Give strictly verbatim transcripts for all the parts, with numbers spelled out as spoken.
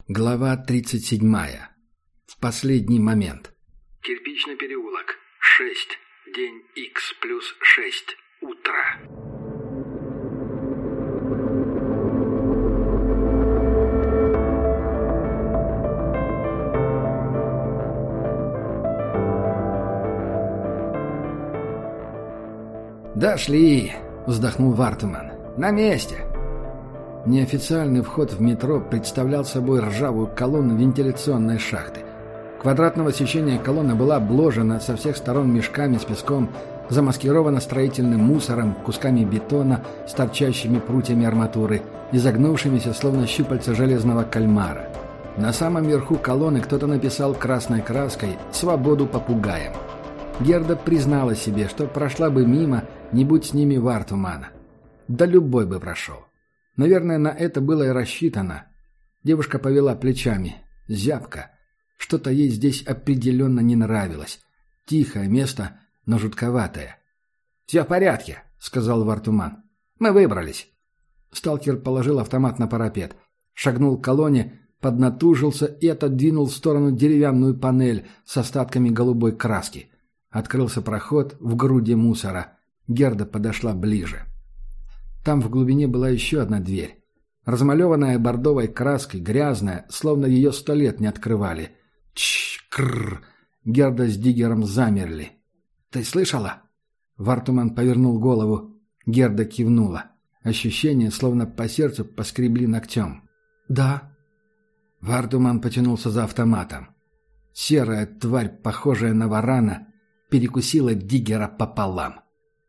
Глава тридцать седьмая. В последний момент. Кирпичный переулок. шесть. День Х плюс шесть. Утро. «Дошли!» — вздохнул Вартуман. «На месте!» Неофициальный вход в метро представлял собой ржавую колонну вентиляционной шахты. Квадратного сечения колонна была обложена со всех сторон мешками с песком, замаскирована строительным мусором, кусками бетона с торчащими прутьями арматуры, изогнувшимися словно щупальца железного кальмара. На самом верху колонны кто-то написал красной краской «Свободу попугаям». Герда признала себе, что прошла бы мимо, не будь с ними Вартумана. Да любой бы прошел. Наверное, на это было и рассчитано. Девушка повела плечами. Зябко. Что-то ей здесь определенно не нравилось. Тихое место, но жутковатое. «Все в порядке», — сказал Вартуман. «Мы выбрались». Сталкер положил автомат на парапет, шагнул к колонне, поднатужился и отодвинул в сторону деревянную панель с остатками голубой краски. Открылся проход в груди мусора. Герда подошла ближе. Там в глубине была еще одна дверь. Размалеванная бордовой краской, грязная, словно ее сто лет не открывали. Чш-кррр! Герда с Диггером замерли. «Ты слышала?» Вартуман повернул голову. Герда кивнула. Ощущение, словно по сердцу поскребли ногтем. «Да». Вартуман потянулся за автоматом. Серая тварь, похожая на варана, перекусила Диггера пополам.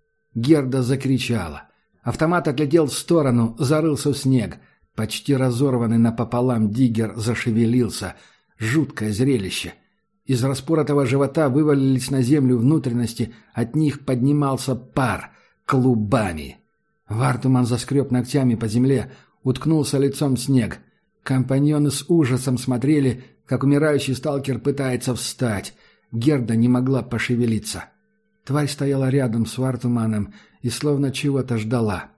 Герда закричала. Автомат отлетел в сторону, зарылся в снег. Почти разорванный напополам Диггер зашевелился. Жуткое зрелище. Из распоротого живота вывалились на землю внутренности, от них поднимался пар клубами. Вартуман заскреб ногтями по земле, уткнулся лицом в снег. Компаньоны с ужасом смотрели, как умирающий сталкер пытается встать. Герда не могла пошевелиться. Тварь стояла рядом с Вартуманом и словно чего-то ждала.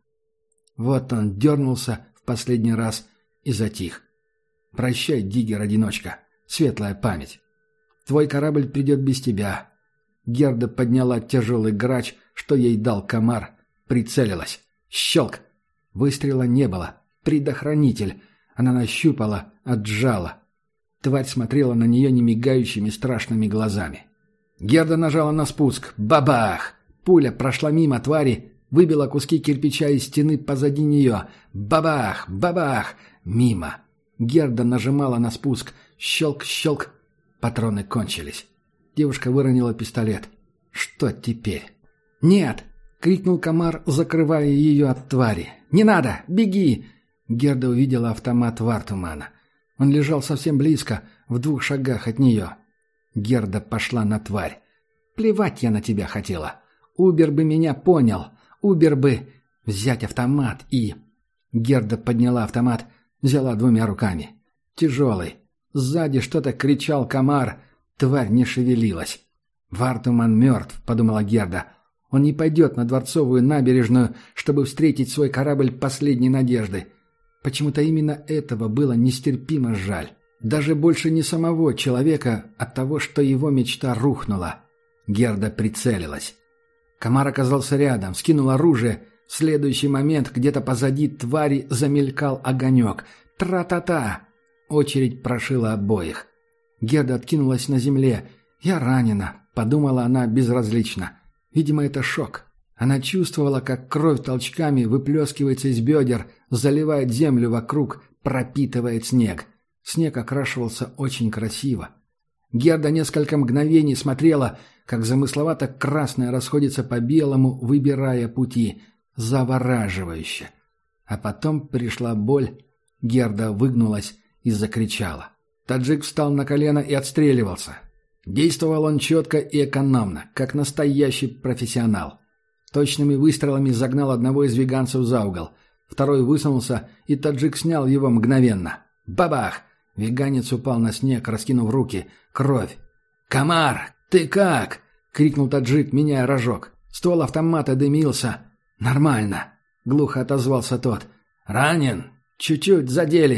Вот он дернулся в последний раз и затих. «Прощай, Диггер-одиночка, светлая память. Твой корабль придет без тебя». Герда подняла тяжелый грач, что ей дал комар, прицелилась. Щелк! Выстрела не было. Предохранитель. Она нащупала, отжала. Тварь смотрела на нее немигающими страшными глазами. Герда нажала на спуск. Бабах! Пуля прошла мимо твари, выбила куски кирпича из стены позади нее. Бабах! Бабах! Мимо. Герда нажимала на спуск. Щелк-щелк. Патроны кончились. Девушка выронила пистолет. Что теперь? «Нет!» — крикнул комар, закрывая ее от твари. «Не надо! Беги!» Герда увидела автомат Вартумана. Он лежал совсем близко, в двух шагах от нее. Герда пошла на тварь. «Плевать я на тебя хотела. Убер бы меня понял. Убер бы... Взять автомат и...» Герда подняла автомат, взяла двумя руками. Тяжелый. Сзади что-то кричал комар. Тварь не шевелилась. «Вартуман мертв», — подумала Герда. «Он не пойдет на Дворцовую набережную, чтобы встретить свой корабль последней надежды». Почему-то именно этого было нестерпимо жаль. Даже больше не самого человека, от того, что его мечта рухнула. Герда прицелилась. Комар оказался рядом, скинул оружие. В следующий момент где-то позади твари замелькал огонек. Тра-та-та! Очередь прошила обоих. Герда откинулась на земле. «Я ранена», — подумала она безразлично. Видимо, это шок. Она чувствовала, как кровь толчками выплескивается из бедер, заливает землю вокруг, пропитывает снег. Снег окрашивался очень красиво. Герда несколько мгновений смотрела, как замысловато красное расходится по белому, выбирая пути. Завораживающе. А потом пришла боль. Герда выгнулась и закричала. Таджик встал на колено и отстреливался. Действовал он четко и экономно, как настоящий профессионал. Точными выстрелами загнал одного из веганцев за угол. Второй высунулся, и таджик снял его мгновенно. Бабах! Веганец упал на снег, раскинув руки. Кровь. «Комар, ты как?» — крикнул таджик, меняя рожок. Ствол автомата дымился. «Нормально», — глухо отозвался тот. «Ранен?» «Чуть-чуть задели.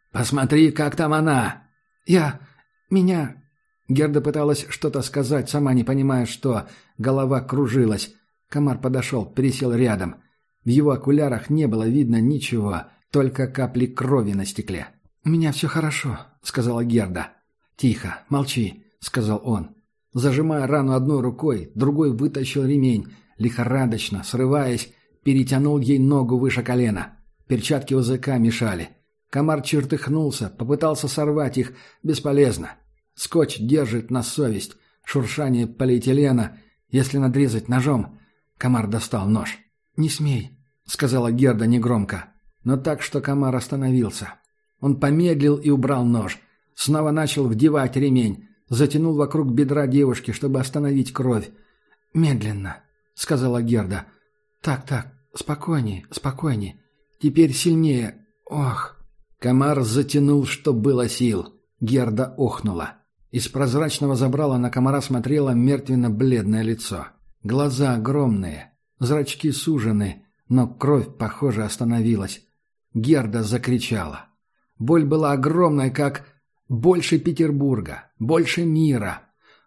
«Посмотри, как там она!» «Я... меня...» Герда пыталась что-то сказать, сама не понимая, что. Голова кружилась. Комар подошел, присел рядом. В его окулярах не было видно ничего, только капли крови на стекле. «У меня все хорошо», — сказала Герда. «Тихо, молчи», — сказал он. Зажимая рану одной рукой, другой вытащил ремень, лихорадочно, срываясь, перетянул ей ногу выше колена. Перчатки узыка мешали. Комар чертыхнулся, попытался сорвать их. Бесполезно. Скотч держит на совесть. Шуршание полиэтилена. Если надрезать ножом... Комар достал нож. «Не смей», — сказала Герда негромко. Но так, что комар остановился. Он помедлил и убрал нож. Снова начал вдевать ремень. Затянул вокруг бедра девушки, чтобы остановить кровь. «Медленно», — сказала Герда. «Так, так, спокойней, спокойней. Теперь сильнее. Ох». Комар затянул, что было сил. Герда охнула. Из прозрачного забрала на комара смотрело мертвенно-бледное лицо. Глаза огромные, зрачки сужены, но кровь, похоже, остановилась. Герда закричала. Боль была огромной, как... больше Петербурга, больше мира.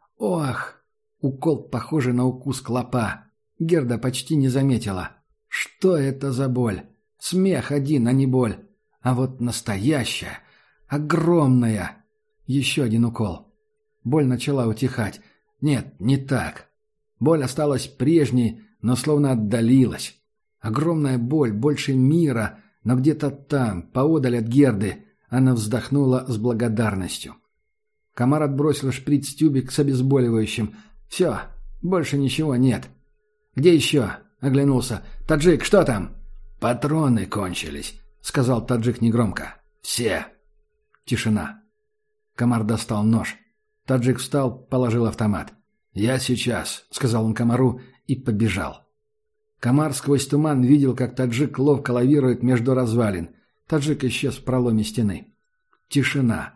Ох! Укол, похожий на укус клопа. Герда почти не заметила. Что это за боль? Смех один, а не боль. А вот настоящая, огромная. Еще один укол. Боль начала утихать. Нет, не так. Боль осталась прежней, но словно отдалилась. Огромная боль, больше мира, но где-то там, поодаль от Герды, она вздохнула с благодарностью. Комар отбросил шприц-тюбик с обезболивающим. «Все, больше ничего нет». «Где еще?» — оглянулся. «Таджик, что там?» «Патроны кончились», — сказал таджик негромко. «Все». Тишина. Комар достал нож. Таджик встал, положил автомат. «Я сейчас», — сказал он комару и побежал. Комар сквозь туман видел, как таджик ловко лавирует между развалин. Таджик исчез в проломе стены. Тишина.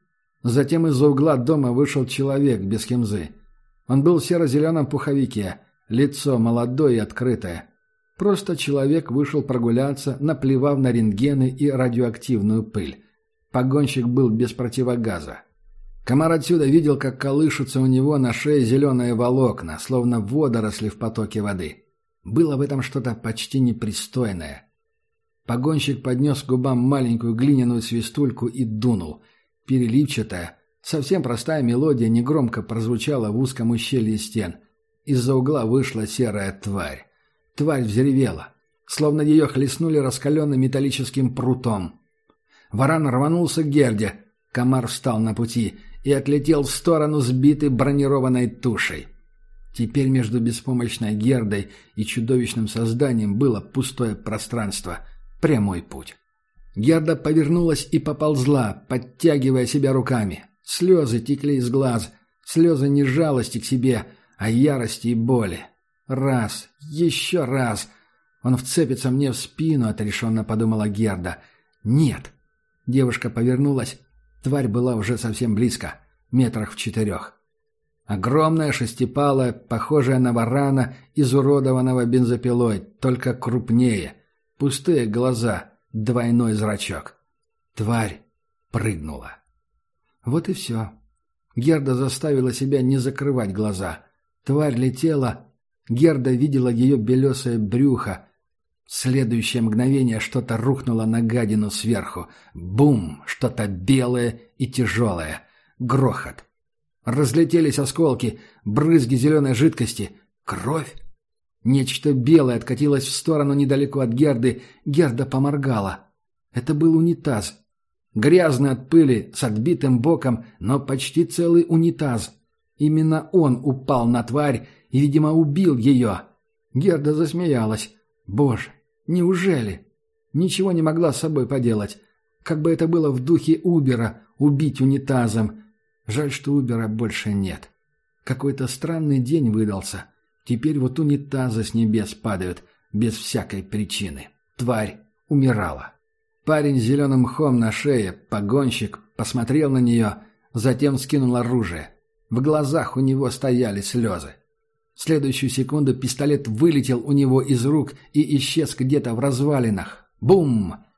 Затем из-за угла дома вышел человек без химзы. Он был в серо-зеленом пуховике, лицо молодое и открытое. Просто человек вышел прогуляться, наплевав на рентгены и радиоактивную пыль. Погонщик был без противогаза. Комар отсюда видел, как колышутся у него на шее зеленые волокна, словно водоросли в потоке воды. Было в этом что-то почти непристойное. Погонщик поднес к губам маленькую глиняную свистульку и дунул. Переливчатая, совсем простая мелодия негромко прозвучала в узком ущелье стен. Из-за угла вышла серая тварь. Тварь взревела, словно ее хлестнули раскаленным металлическим прутом. Варан рванулся к Герде. Комар встал на пути и отлетел в сторону, сбитый бронированной тушей. Теперь между беспомощной Гердой и чудовищным созданием было пустое пространство, прямой путь. Герда повернулась и поползла, подтягивая себя руками. Слезы текли из глаз, слезы не жалости к себе, а ярости и боли. Раз, еще раз. Он вцепится мне в спину, отрешенно подумала Герда. Нет. Девушка повернулась. Тварь была уже совсем близко, метрах в четырех. Огромная, шестипалая, похожая на варана, изуродованного бензопилой, только крупнее. Пустые глаза, двойной зрачок. Тварь прыгнула. Вот и все. Герда заставила себя не закрывать глаза. Тварь летела. Герда видела ее белесое брюхо. В следующее мгновение что-то рухнуло на гадину сверху. Бум! Что-то белое и тяжелое. Грохот. Разлетелись осколки, брызги зеленой жидкости. Кровь? Нечто белое откатилось в сторону недалеко от Герды. Герда поморгала. Это был унитаз. Грязный от пыли, с отбитым боком, но почти целый унитаз. Именно он упал на тварь и, видимо, убил ее. Герда засмеялась. Боже, неужели? Ничего не могла с собой поделать. Как бы это было в духе Убера — убить унитазом. Жаль, что Убера больше нет. Какой-то странный день выдался. Теперь вот унитазы с небес падают, без всякой причины. Тварь умирала. Парень с зеленым мхом на шее, погонщик, посмотрел на нее, затем скинул оружие. В глазах у него стояли слезы. В следующую секунду пистолет вылетел у него из рук и исчез где-то в развалинах. Бум!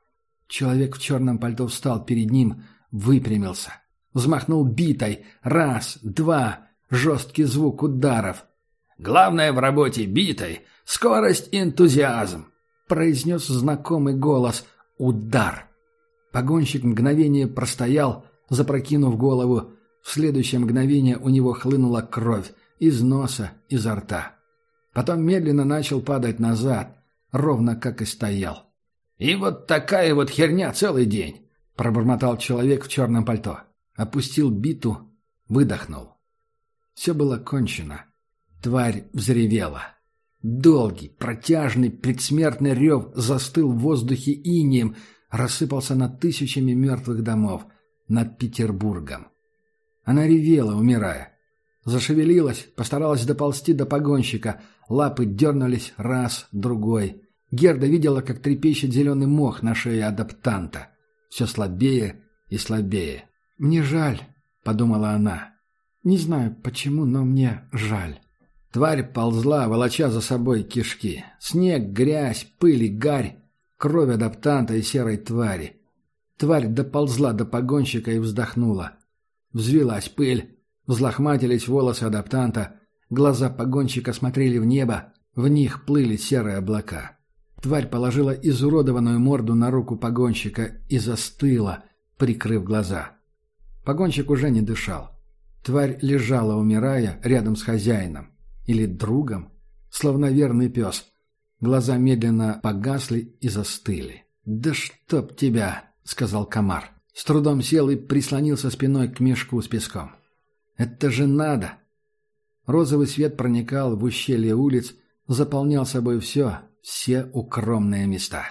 Человек в черном пальто встал перед ним, выпрямился. Взмахнул битой. Раз, два. Жесткий звук ударов. «Главное в работе битой — скорость и энтузиазм», — произнес знакомый голос. Удар. Погонщик мгновение простоял, запрокинув голову. В следующее мгновение у него хлынула кровь из носа, изо рта. Потом медленно начал падать назад, ровно как и стоял. «И вот такая вот херня целый день», — пробормотал человек в черном пальто. Опустил биту, выдохнул. Все было кончено. Тварь взревела. Долгий, протяжный, предсмертный рев застыл в воздухе инием, рассыпался над тысячами мертвых домов, над Петербургом. Она ревела, умирая. Зашевелилась, постаралась доползти до погонщика. Лапы дернулись раз, другой. Герда видела, как трепещет зеленый мох на шее адаптанта. Все слабее и слабее. «Мне жаль», — подумала она. «Не знаю, почему, но мне жаль». Тварь ползла, волоча за собой кишки. Снег, грязь, пыль и гарь. Кровь адаптанта и серой твари. Тварь доползла до погонщика и вздохнула. Взвилась пыль, взлохматились волосы адаптанта. Глаза погонщика смотрели в небо, в них плыли серые облака. Тварь положила изуродованную морду на руку погонщика и застыла, прикрыв глаза. Погонщик уже не дышал. Тварь лежала, умирая, рядом с хозяином. Или другом, словно верный пес. Глаза медленно погасли и застыли. «Да чтоб тебя!» — сказал комар. С трудом сел и прислонился спиной к мешку с песком. «Это же надо!» Розовый свет проникал в ущелье улиц, заполнял собой все, все укромные места.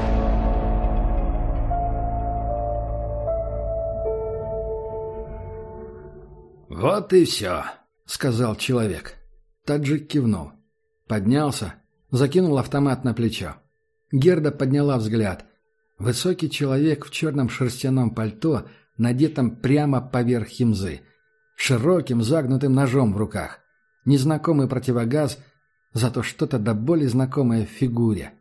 «Вот и все», — сказал человек. Таджик кивнул. Поднялся, закинул автомат на плечо. Герда подняла взгляд. Высокий человек в черном шерстяном пальто, надетом прямо поверх химзы. Широким загнутым ножом в руках. Незнакомый противогаз, зато что-то до боли знакомое в фигуре.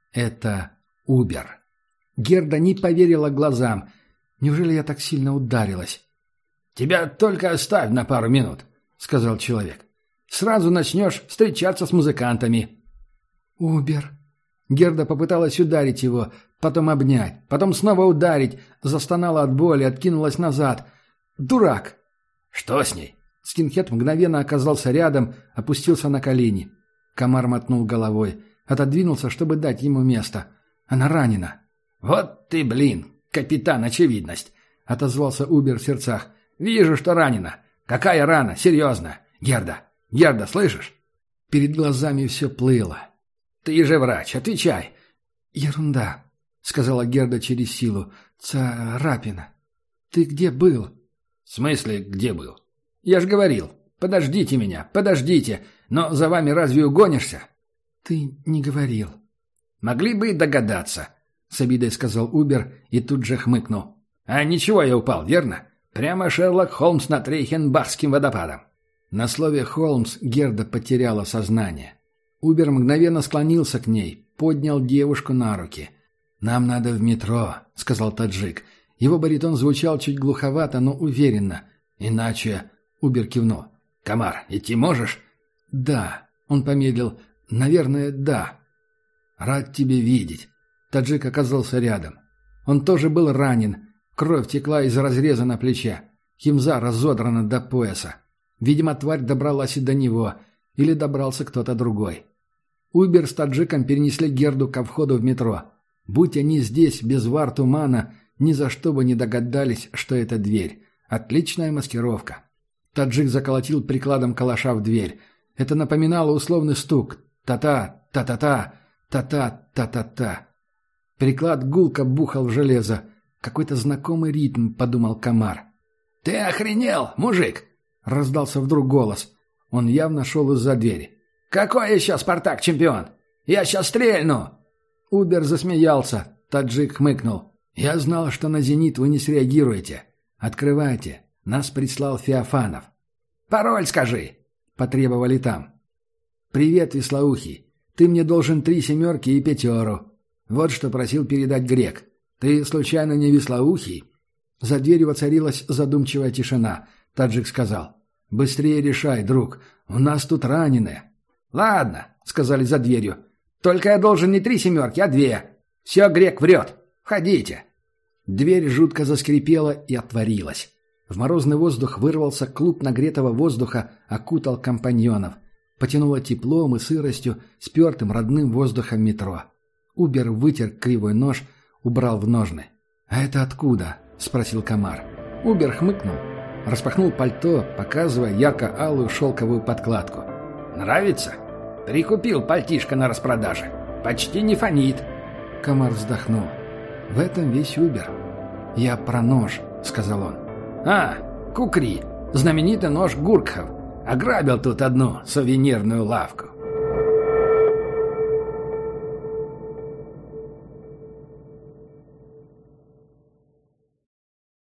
Это Убер. Герда не поверила глазам. Неужели я так сильно ударилась? «Тебя только оставь на пару минут», — сказал человек. «Сразу начнешь встречаться с музыкантами». «Убер». Герда попыталась ударить его, потом обнять, потом снова ударить, застонала от боли, откинулась назад. «Дурак!» «Что с ней?» Скинхед мгновенно оказался рядом, опустился на колени. Комар мотнул головой, отодвинулся, чтобы дать ему место. «Она ранена». «Вот ты, блин, капитан очевидность», — отозвался Убер в сердцах. «Вижу, что ранена. Какая рана? Серьезно. Герда, Герда, слышишь?» Перед глазами все плыло. «Ты же врач, отвечай». «Ерунда», — сказала Герда через силу. «Царапина. Ты где был?» «В смысле, где был? Я ж говорил. Подождите меня, подождите. Но за вами разве угонишься?» «Ты не говорил». «Могли бы и догадаться», — с обидой сказал Убер и тут же хмыкнул. «А ничего, я упал, верно? Прямо Шерлок Холмс над Рейхенбахским водопадом». На слове «Холмс» Герда потеряла сознание. Убер мгновенно склонился к ней, поднял девушку на руки. «Нам надо в метро», — сказал таджик. Его баритон звучал чуть глуховато, но уверенно. «Иначе...» — Убер кивнул. «Комар, идти можешь?» «Да», — он помедлил. «Наверное, да». «Рад тебя видеть». Таджик оказался рядом. Он тоже был ранен. Кровь текла из разреза на плече. Химза разодрана до пояса. Видимо, тварь добралась и до него. Или добрался кто-то другой. Убер с таджиком перенесли Герду ко входу в метро. Будь они здесь, без вар тумана, ни за что бы не догадались, что это дверь. Отличная маскировка. Таджик заколотил прикладом калаша в дверь. Это напоминало условный стук. Та-та, та-та-та, та-та, та-та-та. Приклад гулко бухал в железо. Какой-то знакомый ритм, подумал комар. «Ты охренел, мужик!» — раздался вдруг голос. Он явно шел из-за двери. «Какой еще Спартак чемпион? Я сейчас стрельну!» Убер засмеялся. Таджик хмыкнул. «Я знал, что на «Зенит» вы не среагируете. Открывайте. Нас прислал Феофанов». «Пароль скажи!» — потребовали там. «Привет, Вислоухий. Ты мне должен три семерки и пятеру. Вот что просил передать грек. «Ты, случайно, не вислоухий?» За дверью воцарилась задумчивая тишина. Таджик сказал: «Быстрее решай, друг. У нас тут раненые». «Ладно», — сказали за дверью. «Только я должен не три семерки, а две. Все, грек врет. Входите». Дверь жутко заскрипела и отворилась. В морозный воздух вырвался клуб нагретого воздуха, окутал компаньонов. Потянуло теплом и сыростью, спертым родным воздухом метро. Убер вытер кривой нож, убрал в ножны. «А это откуда?» — спросил комар. Убер хмыкнул, распахнул пальто, показывая ярко-алую шелковую подкладку. «Нравится? Прикупил пальтишко на распродаже. Почти не фонит». Комар вздохнул. «В этом весь Убер». «Я про нож», — сказал он. «А, Кукри, знаменитый нож Гуркхов. Ограбил тут одну сувенирную лавку.